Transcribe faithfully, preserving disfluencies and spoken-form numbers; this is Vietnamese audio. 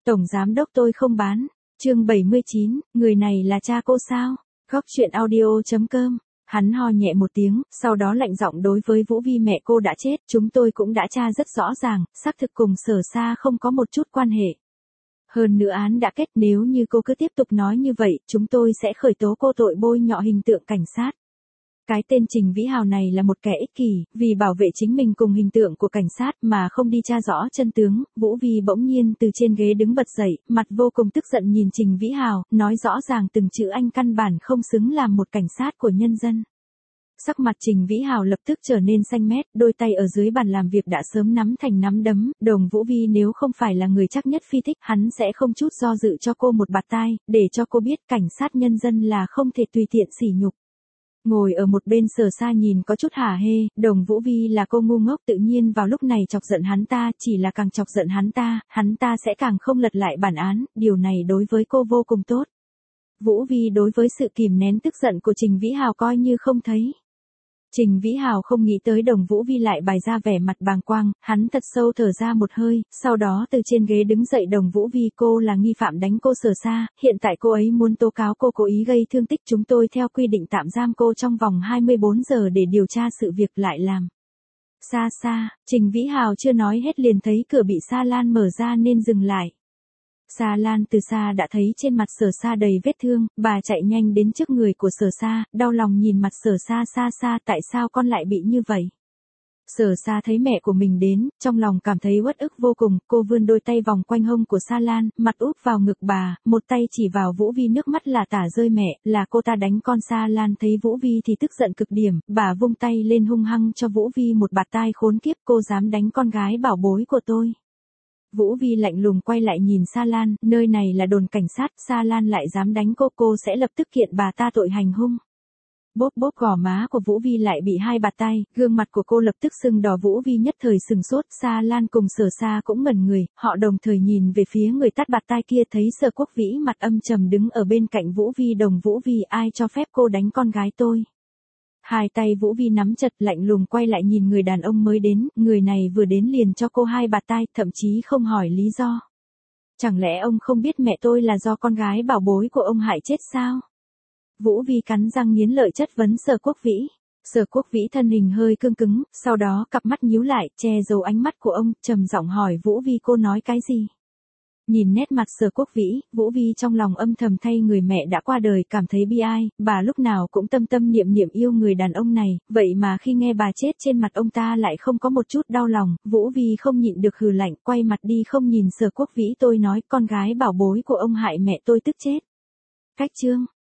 Tổng giám đốc tôi không bán. Chương bảy mươi chín, người này là cha cô sao? Góc truyện audio chấm com. Hắn ho nhẹ một tiếng, sau đó lạnh giọng đối với Vũ Vi, mẹ cô đã chết, chúng tôi cũng đã tra rất rõ ràng, xác thực cùng Sở Sa không có một chút quan hệ. Hơn nữa án đã kết, nếu như cô cứ tiếp tục nói như vậy, chúng tôi sẽ khởi tố cô tội bôi nhọ hình tượng cảnh sát. Cái tên Trình Vĩ Hào này là một kẻ ích kỷ, vì bảo vệ chính mình cùng hình tượng của cảnh sát mà không đi tra rõ chân tướng. Vũ Vi bỗng nhiên từ trên ghế đứng bật dậy, mặt vô cùng tức giận nhìn Trình Vĩ Hào, nói rõ ràng từng chữ anh căn bản không xứng làm một cảnh sát của nhân dân. Sắc mặt Trình Vĩ Hào lập tức trở nên xanh mét, đôi tay ở dưới bàn làm việc đã sớm nắm thành nắm đấm. Đồng Vũ Vi nếu không phải là người chắc nhất phi thích, hắn sẽ không chút do dự cho cô một bạt tai, để cho cô biết cảnh sát nhân dân là không thể tùy tiện sỉ nhục. Ngồi ở một bên Sở Sa nhìn có chút hả hê, Đồng Vũ Vi là cô ngu ngốc, tự nhiên vào lúc này chọc giận hắn ta, chỉ là càng chọc giận hắn ta, hắn ta sẽ càng không lật lại bản án, điều này đối với cô vô cùng tốt. Vũ Vi đối với sự kìm nén tức giận của Trình Vĩ Hào coi như không thấy. Trình Vĩ Hào không nghĩ tới Đồng Vũ Vi lại bày ra vẻ mặt bàng quang, hắn thật sâu thở ra một hơi, sau đó từ trên ghế đứng dậy. Đồng Vũ Vi, cô là nghi phạm đánh cô Sở Sa, hiện tại cô ấy muốn tố cáo cô cố ý gây thương tích, chúng tôi theo quy định tạm giam cô trong vòng hai mươi bốn giờ để điều tra sự việc lại làm. Sa Sa, Trình Vĩ Hào chưa nói hết liền thấy cửa bị Sa Lan mở ra nên dừng lại. Sa Lan từ xa đã thấy trên mặt Sở Sa đầy vết thương, bà chạy nhanh đến trước người của Sở Sa, đau lòng nhìn mặt Sở Sa. Sa Sa, tại sao con lại bị như vậy? Sở Sa thấy mẹ của mình đến, trong lòng cảm thấy uất ức vô cùng, cô vươn đôi tay vòng quanh hông của Sa Lan, mặt úp vào ngực bà, một tay chỉ vào Vũ Vi, nước mắt là tả rơi. Mẹ, là cô ta đánh con. Sa Lan thấy Vũ Vi thì tức giận cực điểm, bà vung tay lên hung hăng cho Vũ Vi một bạt tai. Khốn kiếp, cô dám đánh con gái bảo bối của tôi. Vũ Vi lạnh lùng quay lại nhìn Sa Lan, nơi này là đồn cảnh sát, Sa Lan lại dám đánh cô, cô sẽ lập tức kiện bà ta tội hành hung. Bốp bốp, gò má của Vũ Vi lại bị hai bạt tay, gương mặt của cô lập tức sưng đỏ. Vũ Vi nhất thời sừng sốt, Sa Lan cùng Sở Sa cũng ngẩn người, họ đồng thời nhìn về phía người tát bạt tai kia, thấy Sở Quốc Vĩ mặt âm trầm đứng ở bên cạnh Vũ Vi. Đồng Vũ Vi, ai cho phép cô đánh con gái tôi? Hai tay Vũ Vi nắm chặt, lạnh lùng quay lại nhìn người đàn ông mới đến, người này vừa đến liền cho cô hai bạt tai, thậm chí không hỏi lý do. Chẳng lẽ ông không biết mẹ tôi là do con gái bảo bối của ông hại chết sao? Vũ Vi cắn răng nghiến lợi chất vấn Sở Quốc Vĩ. Sở Quốc Vĩ thân hình hơi cương cứng, sau đó cặp mắt nhíu lại, che giấu ánh mắt của ông, trầm giọng hỏi Vũ Vi, cô nói cái gì? Nhìn nét mặt Sở Quốc Vĩ, Vũ Vi trong lòng âm thầm thay người mẹ đã qua đời cảm thấy bi ai, bà lúc nào cũng tâm tâm niệm niệm yêu người đàn ông này, vậy mà khi nghe bà chết trên mặt ông ta lại không có một chút đau lòng. Vũ Vi không nhịn được hừ lạnh, quay mặt đi không nhìn Sở Quốc Vĩ. Tôi nói con gái bảo bối của ông hại mẹ tôi tức chết. Cách chương